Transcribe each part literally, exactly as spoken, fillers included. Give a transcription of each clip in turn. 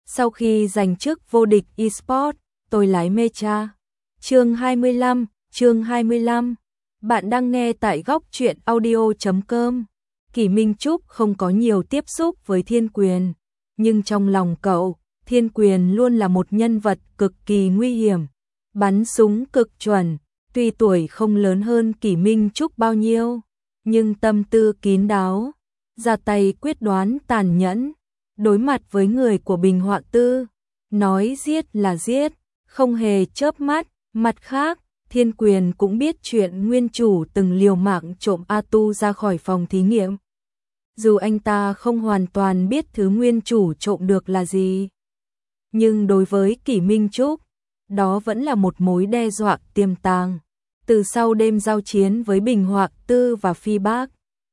Sau khi giành chức vô địch eSports, tôi lái Mecha. Chương hai mươi lăm, chương hai mươi lăm. Bạn đang nghe tại góc truyện audio chấm com. Kỷ Minh Trúc không có nhiều tiếp xúc với Thiên Quyền, nhưng trong lòng cậu, Thiên Quyền luôn là một nhân vật cực kỳ nguy hiểm, bắn súng cực chuẩn, tuy tuổi không lớn hơn Kỷ Minh Trúc bao nhiêu, nhưng tâm tư kín đáo, ra tay quyết đoán tàn nhẫn, đối mặt với người của Bình Họa Tư, nói giết là giết, không hề chớp mắt. Mặt khác, Thiên Quyền cũng biết chuyện nguyên chủ từng liều mạng trộm A Tu ra khỏi phòng thí nghiệm. Dù anh ta không hoàn toàn biết thứ nguyên chủ trộm được là gì, nhưng đối với Kỷ Minh Trúc, đó vẫn là một mối đe dọa tiềm tàng. Từ sau đêm giao chiến với Bình Họa Tư và Phi Bác,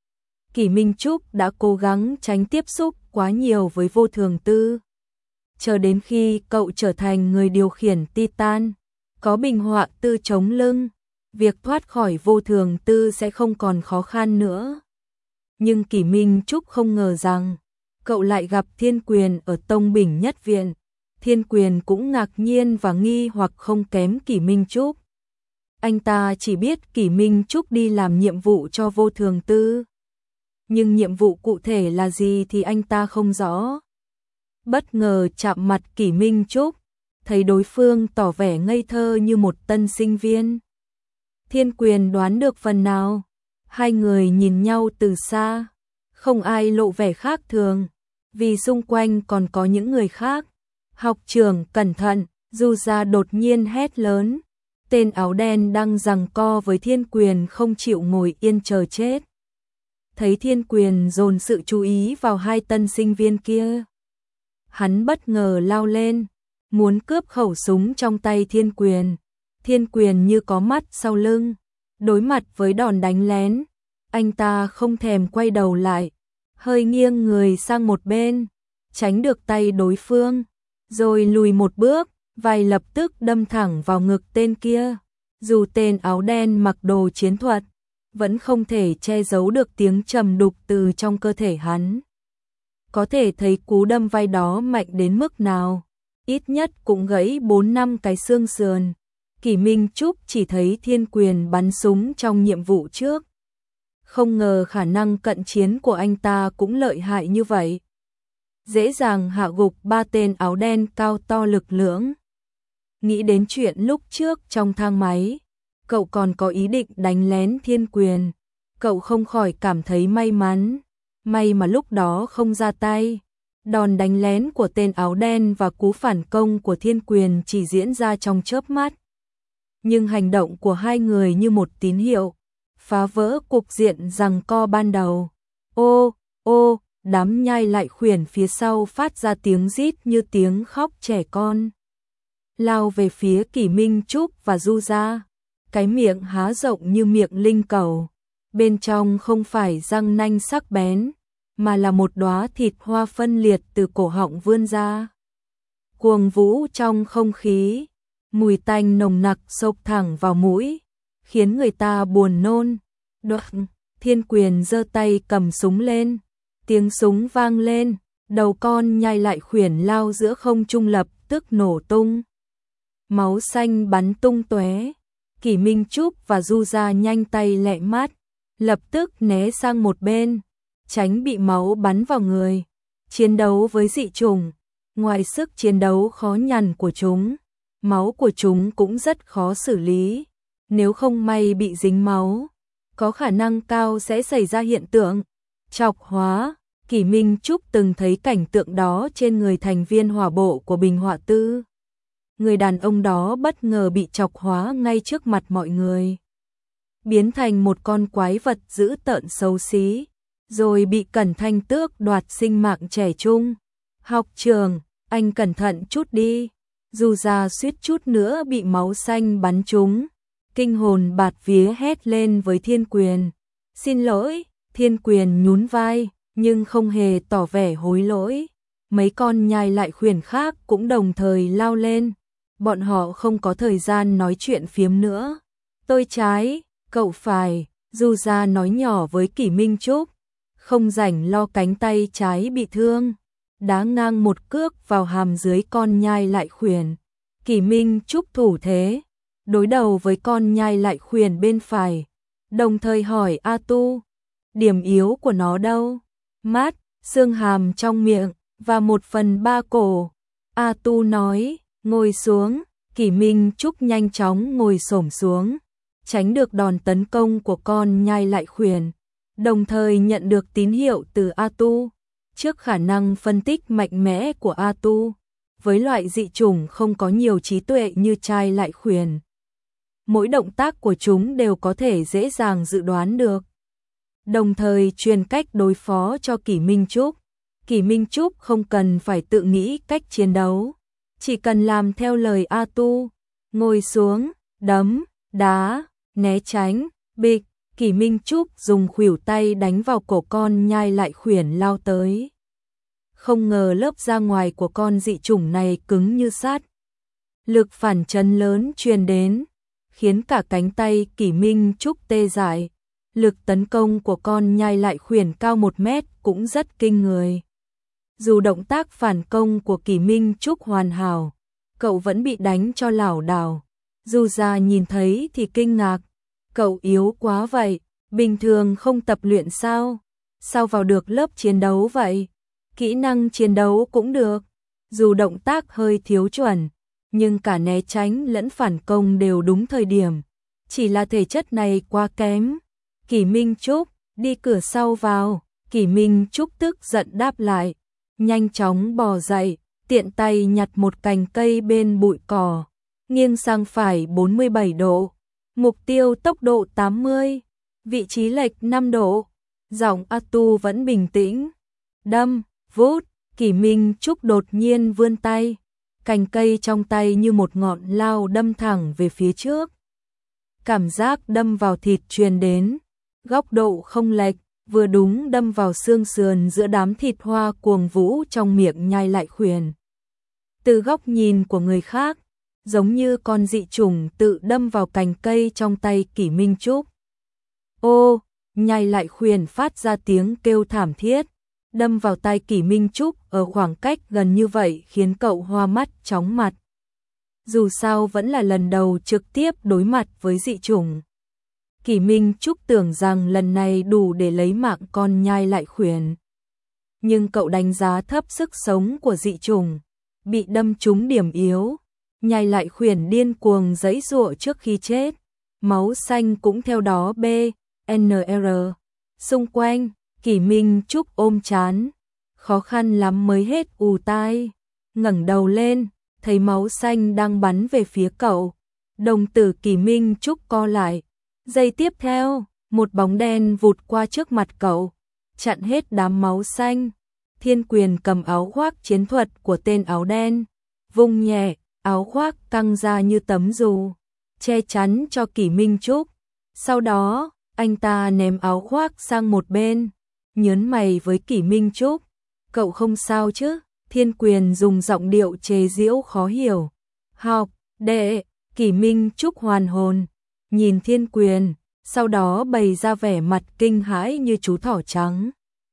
Kỷ Minh Trúc đã cố gắng tránh tiếp xúc quá nhiều với Vô Thường Tư. Chờ đến khi cậu trở thành người điều khiển Titan, có Bình Họa Tư chống lưng, việc thoát khỏi Vô Thường Tư sẽ không còn khó khăn nữa. Nhưng Kỷ Minh Trúc không ngờ rằng, cậu lại gặp Thiên Quyền ở Tông Bình Nhất Viện. Thiên Quyền cũng ngạc nhiên và nghi hoặc không kém Kỷ Minh Trúc. Anh ta chỉ biết Kỷ Minh Trúc đi làm nhiệm vụ cho Vô Thường Tư, nhưng nhiệm vụ cụ thể là gì thì anh ta không rõ. Bất ngờ chạm mặt Kỷ Minh Trúc, thấy đối phương tỏ vẻ ngây thơ như một tân sinh viên. Thiên Quyền đoán được phần nào, hai người nhìn nhau từ xa, không ai lộ vẻ khác thường, vì xung quanh còn có những người khác. Học trưởng cẩn thận, Du Gia đột nhiên hét lớn, tên áo đen đang giằng co với Thiên Quyền không chịu ngồi yên chờ chết. Thấy Thiên Quyền dồn sự chú ý vào hai tân sinh viên kia, hắn bất ngờ lao lên, muốn cướp khẩu súng trong tay Thiên Quyền. Thiên Quyền như có mắt sau lưng, đối mặt với đòn đánh lén, anh ta không thèm quay đầu lại, hơi nghiêng người sang một bên, tránh được tay đối phương, rồi lùi một bước, vai lập tức đâm thẳng vào ngực tên kia. Dù tên áo đen mặc đồ chiến thuật, vẫn không thể che giấu được tiếng trầm đục từ trong cơ thể hắn. Có thể thấy cú đâm vai đó mạnh đến mức nào, ít nhất cũng gãy bốn năm cái xương sườn. Kỷ Minh Trúc chỉ thấy Thiên Quyền bắn súng trong nhiệm vụ trước, không ngờ khả năng cận chiến của anh ta cũng lợi hại như vậy, dễ dàng hạ gục ba tên áo đen cao to lực lưỡng. Nghĩ đến chuyện lúc trước trong thang máy, cậu còn có ý định đánh lén Thiên Quyền, cậu không khỏi cảm thấy may mắn, may mà lúc đó không ra tay. Đòn đánh lén của tên áo đen và cú phản công của Thiên Quyền chỉ diễn ra trong chớp mắt, nhưng hành động của hai người như một tín hiệu, phá vỡ cục diện giằng co ban đầu. Ô, ô, đám nhai lại khuyển phía sau phát ra tiếng rít như tiếng khóc trẻ con, lao về phía Kỷ Minh Trúc và Du Gia, cái miệng há rộng như miệng linh cầu, bên trong không phải răng nanh sắc bén, mà là một đóa thịt hoa phân liệt từ cổ họng vươn ra, cuồng vũ trong không khí, mùi tanh nồng nặc xộc thẳng vào mũi, khiến người ta buồn nôn. Đoạn, Thiên Quyền giơ tay cầm súng lên, tiếng súng vang lên, đầu con nhai lại khuyển lao giữa không trung lập tức nổ tung, máu xanh bắn tung tóe. Kỷ Minh Trúc và Du Gia nhanh tay lẹ mắt, lập tức né sang một bên, tránh bị máu bắn vào người. Chiến đấu với dị chủng, ngoài sức chiến đấu khó nhằn của chúng, máu của chúng cũng rất khó xử lý. Nếu không may bị dính máu, có khả năng cao sẽ xảy ra hiện tượng chọc hóa. Kỷ Minh Trúc từng thấy cảnh tượng đó trên người thành viên hỏa bộ của Bình Họa Tư. Người đàn ông đó bất ngờ bị chọc hóa ngay trước mặt mọi người, biến thành một con quái vật dữ tợn xấu xí, rồi bị Cẩn Thanh Tước đoạt sinh mạng trẻ trung. Học trường, anh cẩn thận chút đi. Du Gia suýt chút nữa bị máu xanh bắn trúng, kinh hồn bạt vía hét lên với Thiên Quyền. Xin lỗi. Thiên Quyền nhún vai, nhưng không hề tỏ vẻ hối lỗi. Mấy con nhai lại khuyển khác cũng đồng thời lao lên, bọn họ không có thời gian nói chuyện phiếm nữa. Tôi trái, cậu phải, Du Gia nói nhỏ với Kỷ Minh Trúc, không rảnh lo cánh tay trái bị thương. đá ngang một cước vào hàm dưới con nhai lại khuyển. Kỷ Minh Trúc thủ thế, đối đầu với con nhai lại khuyển bên phải, đồng thời hỏi A Tu, điểm yếu của nó đâu? Mắt, xương hàm trong miệng, và một phần ba cổ. A Tu nói, ngồi xuống. Kỷ Minh Trúc nhanh chóng ngồi xổm xuống, tránh được đòn tấn công của con nhai lại khuyển, đồng thời nhận được tín hiệu từ A Tu. Trước khả năng phân tích mạnh mẽ của A Tu, với loại dị chủng không có nhiều trí tuệ như nhai lại khuyển, mỗi động tác của chúng đều có thể dễ dàng dự đoán được, đồng thời truyền cách đối phó cho Kỷ Minh Trúc. Kỷ Minh Trúc không cần phải tự nghĩ cách chiến đấu, chỉ cần làm theo lời A Tu, ngồi xuống, đấm, đá, né tránh, bịch. Kỷ Minh Trúc dùng khuỷu tay đánh vào cổ con nhai lại khuyển lao tới. Không ngờ lớp da ngoài của con dị chủng này cứng như sắt. Lực phản chấn lớn truyền đến, khiến cả cánh tay Kỷ Minh Trúc tê dại. Lực tấn công của con nhai lại khuyển cao một mét cũng rất kinh người. Dù động tác phản công của Kỷ Minh Trúc hoàn hảo, cậu vẫn bị đánh cho lảo đảo. Dù già nhìn thấy thì kinh ngạc, cậu yếu quá vậy, bình thường không tập luyện sao? Sao vào được lớp chiến đấu vậy? Kỹ năng chiến đấu cũng được, dù động tác hơi thiếu chuẩn, nhưng cả né tránh lẫn phản công đều đúng thời điểm, chỉ là thể chất này quá kém. Kỷ Minh Trúc, đi cửa sau vào. Kỷ Minh Trúc tức giận đáp lại, nhanh chóng bò dậy, tiện tay nhặt một cành cây bên bụi cỏ, nghiêng sang phải bốn mươi bảy độ, mục tiêu tốc độ tám mươi, vị trí lệch năm độ. Giọng A Tu vẫn bình tĩnh. Đâm, vút. Kỷ Minh Trúc đột nhiên vươn tay, cành cây trong tay như một ngọn lao đâm thẳng về phía trước. Cảm giác đâm vào thịt truyền đến, góc độ không lệch, vừa đúng đâm vào xương sườn giữa đám thịt hoa cuồng vũ trong miệng nhai lại khuyển. Từ góc nhìn của người khác, giống như con dị chủng tự đâm vào cành cây trong tay Kỷ Minh Trúc. Ô, nhai lại khuyển phát ra tiếng kêu thảm thiết, đâm vào tai Kỷ Minh Trúc ở khoảng cách gần như vậy khiến cậu hoa mắt chóng mặt. Dù sao vẫn là lần đầu trực tiếp đối mặt với dị chủng. Kỷ Minh Trúc tưởng rằng lần này đủ để lấy mạng con nhai lại khuyển. Nhưng cậu đánh giá thấp sức sống của dị chủng, bị đâm trúng điểm yếu. Nhai lại khuyển điên cuồng giãy giụa trước khi chết, máu xanh cũng theo đó B N R. Xung quanh, Kỷ Minh Trúc ôm trán, khó khăn lắm mới hết ù tai, ngẩng đầu lên, thấy máu xanh đang bắn về phía cậu. Đồng tử Kỷ Minh Trúc co lại. Giây tiếp theo, một bóng đen vụt qua trước mặt cậu, chặn hết đám máu xanh. Thiên Quyền cầm áo khoác chiến thuật của tên áo đen, vung nhẹ, áo khoác căng ra như tấm dù, che chắn cho Kỷ Minh Trúc. Sau đó, anh ta ném áo khoác sang một bên, nhớn mày với Kỷ Minh Trúc. Cậu không sao chứ? Thiên Quyền dùng giọng điệu chế giễu khó hiểu. Học, đệ. Kỷ Minh Trúc hoàn hồn, nhìn Thiên Quyền, sau đó bày ra vẻ mặt kinh hãi như chú thỏ trắng.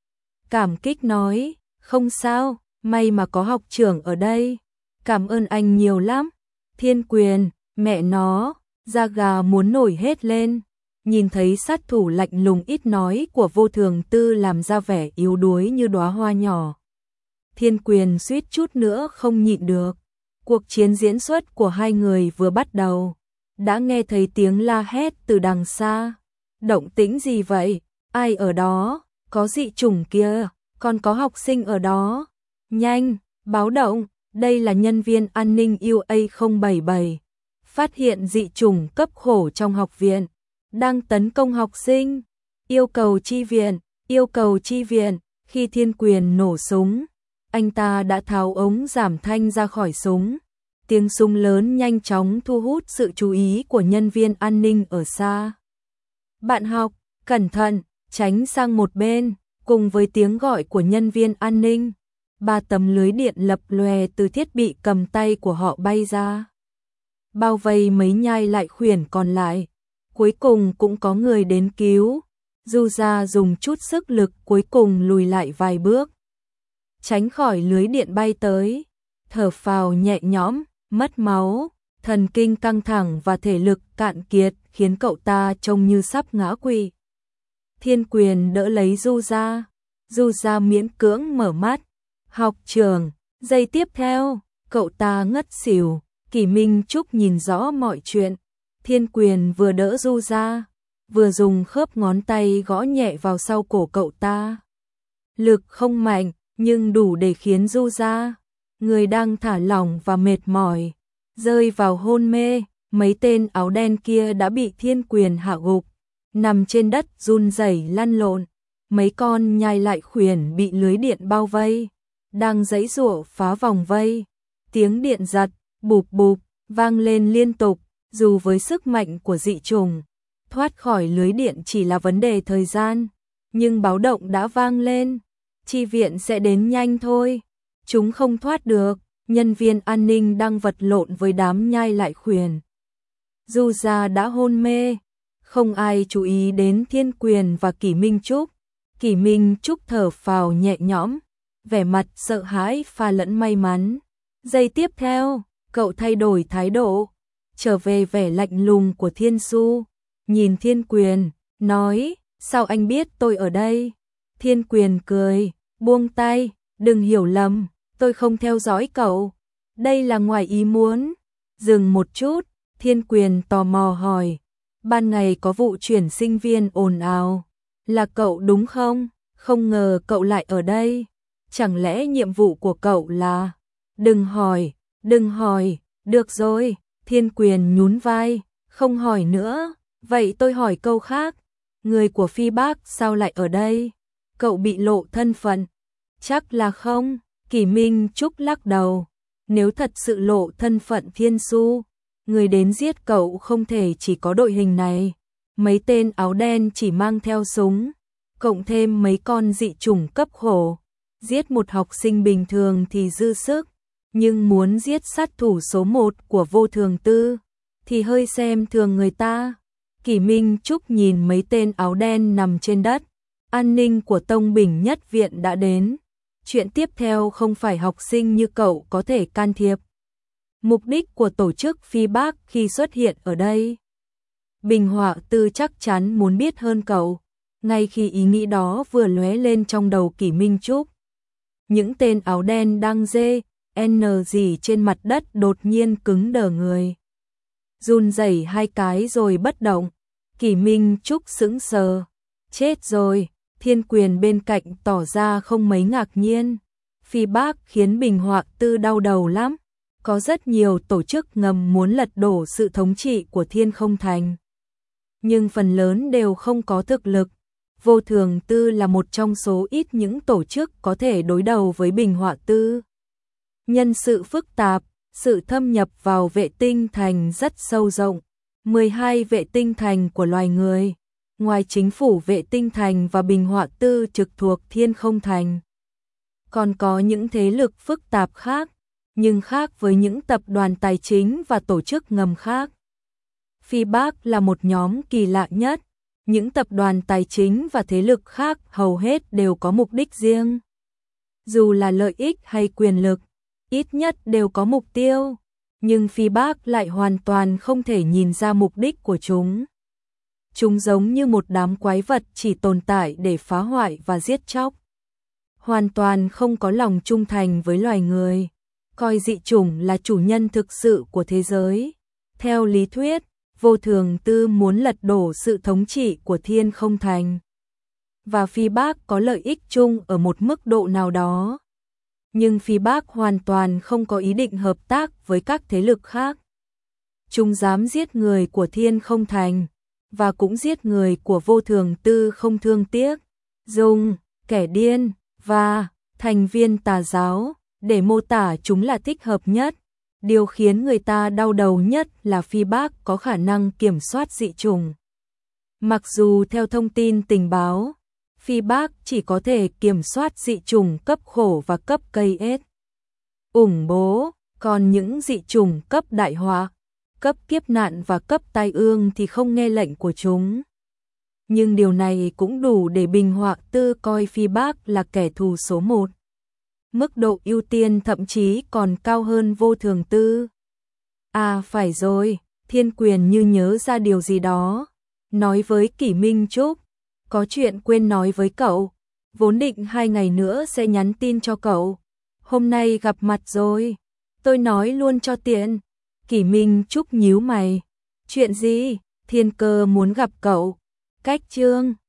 Cảm kích nói, không sao, may mà có học trưởng ở đây. Cảm ơn anh nhiều lắm. Thiên Quyền, mẹ nó, da gà muốn nổi hết lên. Nhìn thấy sát thủ lạnh lùng ít nói của Vô Thường Tư làm ra vẻ yếu đuối như đóa hoa nhỏ. Thiên Quyền suýt chút nữa không nhịn được. Cuộc chiến diễn xuất của hai người vừa bắt đầu, đã nghe thấy tiếng la hét từ đằng xa. Động tĩnh gì vậy? Ai ở đó? Có dị chủng kia, còn có học sinh ở đó. Nhanh, báo động, đây là nhân viên an ninh U A không bảy bảy. Phát hiện dị chủng cấp khổ trong học viện, đang tấn công học sinh. Yêu cầu chi viện, yêu cầu chi viện. Khi Thiên Quyền nổ súng, anh ta đã tháo ống giảm thanh ra khỏi súng. Tiếng súng lớn nhanh chóng thu hút sự chú ý của nhân viên an ninh ở xa. Bạn học, cẩn thận, tránh sang một bên. Cùng với tiếng gọi của nhân viên an ninh, ba tấm lưới điện lập lòe từ thiết bị cầm tay của họ bay ra, bao vây mấy nhai lại khuyển còn lại. Cuối cùng cũng có người đến cứu. Du Gia dùng chút sức lực cuối cùng lùi lại vài bước. tránh khỏi lưới điện bay tới, thở phào nhẹ nhõm, mất máu, thần kinh căng thẳng và thể lực cạn kiệt khiến cậu ta trông như sắp ngã quỵ. Thiên Quyền đỡ lấy Du Gia, Du Gia miễn cưỡng mở mắt, học trường, giây tiếp theo, cậu ta ngất xỉu, Kỷ Minh Trúc nhìn rõ mọi chuyện, Thiên Quyền vừa đỡ Du Gia, vừa dùng khớp ngón tay gõ nhẹ vào sau cổ cậu ta. Lực không mạnh, nhưng đủ để khiến Du Gia, người đang thả lỏng và mệt mỏi, rơi vào hôn mê. Mấy tên áo đen kia đã bị Thiên Quyền hạ gục, nằm trên đất run rẩy lăn lộn. Mấy con nhai lại khuyển bị lưới điện bao vây, đang giãy giụa phá vòng vây. Tiếng điện giật, bụp bụp, vang lên liên tục, dù với sức mạnh của dị trùng, thoát khỏi lưới điện chỉ là vấn đề thời gian, nhưng báo động đã vang lên, chi viện sẽ đến nhanh thôi, chúng không thoát được. Nhân viên an ninh đang vật lộn với đám nhai lại khuyển. Du Gia đã hôn mê, không ai chú ý đến Thiên Quyền và Kỷ Minh Trúc. Kỷ Minh Trúc thở phào nhẹ nhõm, vẻ mặt sợ hãi pha lẫn may mắn. Giây tiếp theo, cậu thay đổi thái độ, trở về vẻ lạnh lùng của Thiên Su, nhìn Thiên Quyền, nói, sao anh biết tôi ở đây? Thiên Quyền cười, buông tay, đừng hiểu lầm, tôi không theo dõi cậu, đây là ngoài ý muốn. Dừng một chút, Thiên Quyền tò mò hỏi, ban ngày có vụ chuyển sinh viên ồn ào, là cậu đúng không? Không ngờ cậu lại ở đây, chẳng lẽ nhiệm vụ của cậu là... Đừng hỏi, đừng hỏi, được rồi, Thiên Quyền nhún vai, không hỏi nữa, vậy tôi hỏi câu khác, người của Phi Bác sao lại ở đây? Cậu bị lộ thân phận? Chắc là không. Kỷ Minh Trúc lắc đầu, nếu thật sự lộ thân phận Thiên Su, người đến giết cậu không thể chỉ có đội hình này, mấy tên áo đen chỉ mang theo súng, cộng thêm mấy con dị chủng cấp khổ, giết một học sinh bình thường thì dư sức, nhưng muốn giết sát thủ số một của Vô Thường Tư thì hơi xem thường người ta. Kỷ Minh Trúc nhìn mấy tên áo đen nằm trên đất, an ninh của Tông Bình Nhất Viện đã đến. Chuyện tiếp theo không phải học sinh như cậu có thể can thiệp. Mục đích của tổ chức Phi Bác khi xuất hiện ở đây. Bình Họa Tư chắc chắn muốn biết hơn cậu. Ngay khi ý nghĩ đó vừa lóe lên trong đầu Kỷ Minh Trúc, những tên áo đen đang dê, n gì trên mặt đất đột nhiên cứng đờ người. Run rẩy hai cái rồi bất động. Kỷ Minh Trúc sững sờ. Chết rồi. Thiên Quyền bên cạnh tỏ ra không mấy ngạc nhiên. Phi Bác khiến Bình Họa Tư đau đầu lắm. Có rất nhiều tổ chức ngầm muốn lật đổ sự thống trị của Thiên Không Thành, nhưng phần lớn đều không có thực lực. Vô Thường Tư là một trong số ít những tổ chức có thể đối đầu với Bình Họa Tư. Nhân sự phức tạp, sự thâm nhập vào vệ tinh thành rất sâu rộng. mười hai vệ tinh thành của loài người, ngoài chính phủ vệ tinh thành và Bình Họa Tư trực thuộc Thiên Không Thành, còn có những thế lực phức tạp khác, nhưng khác với những tập đoàn tài chính và tổ chức ngầm khác. Phi Bác là một nhóm kỳ lạ nhất. Những tập đoàn tài chính và thế lực khác hầu hết đều có mục đích riêng. Dù là lợi ích hay quyền lực, ít nhất đều có mục tiêu, nhưng Phi Bác lại hoàn toàn không thể nhìn ra mục đích của chúng. Chúng giống như một đám quái vật chỉ tồn tại để phá hoại và giết chóc. Hoàn toàn không có lòng trung thành với loài người, coi dị chủng là chủ nhân thực sự của thế giới. Theo lý thuyết, Vô Thường Tư muốn lật đổ sự thống trị của Thiên Không Thành, và Phi Bác có lợi ích chung ở một mức độ nào đó. Nhưng Phi Bác hoàn toàn không có ý định hợp tác với các thế lực khác. Chúng dám giết người của Thiên Không Thành, và cũng giết người của Vô Thường Tư không thương tiếc, dùng kẻ điên và thành viên tà giáo để mô tả chúng là thích hợp nhất. Điều khiến người ta đau đầu nhất là Phi Bác có khả năng kiểm soát dị chủng. Mặc dù theo thông tin tình báo, Phi Bác chỉ có thể kiểm soát dị chủng cấp khổ và cấp cây ết ủng bố, còn những dị chủng cấp đại họa, cấp kiếp nạn và cấp tai ương thì không nghe lệnh của chúng. Nhưng điều này cũng đủ để Bình Họa Tư coi Phi Bác là kẻ thù số một. mức độ ưu tiên thậm chí còn cao hơn Vô Thường Tư. À phải rồi, Thiên Quyền như nhớ ra điều gì đó, nói với Kỷ Minh Trúc, có chuyện quên nói với cậu, vốn định hai ngày nữa sẽ nhắn tin cho cậu, hôm nay gặp mặt rồi, tôi nói luôn cho tiện. Kỷ Minh Trúc nhíu mày, chuyện gì? Thiên Cơ muốn gặp cậu. Cách Trương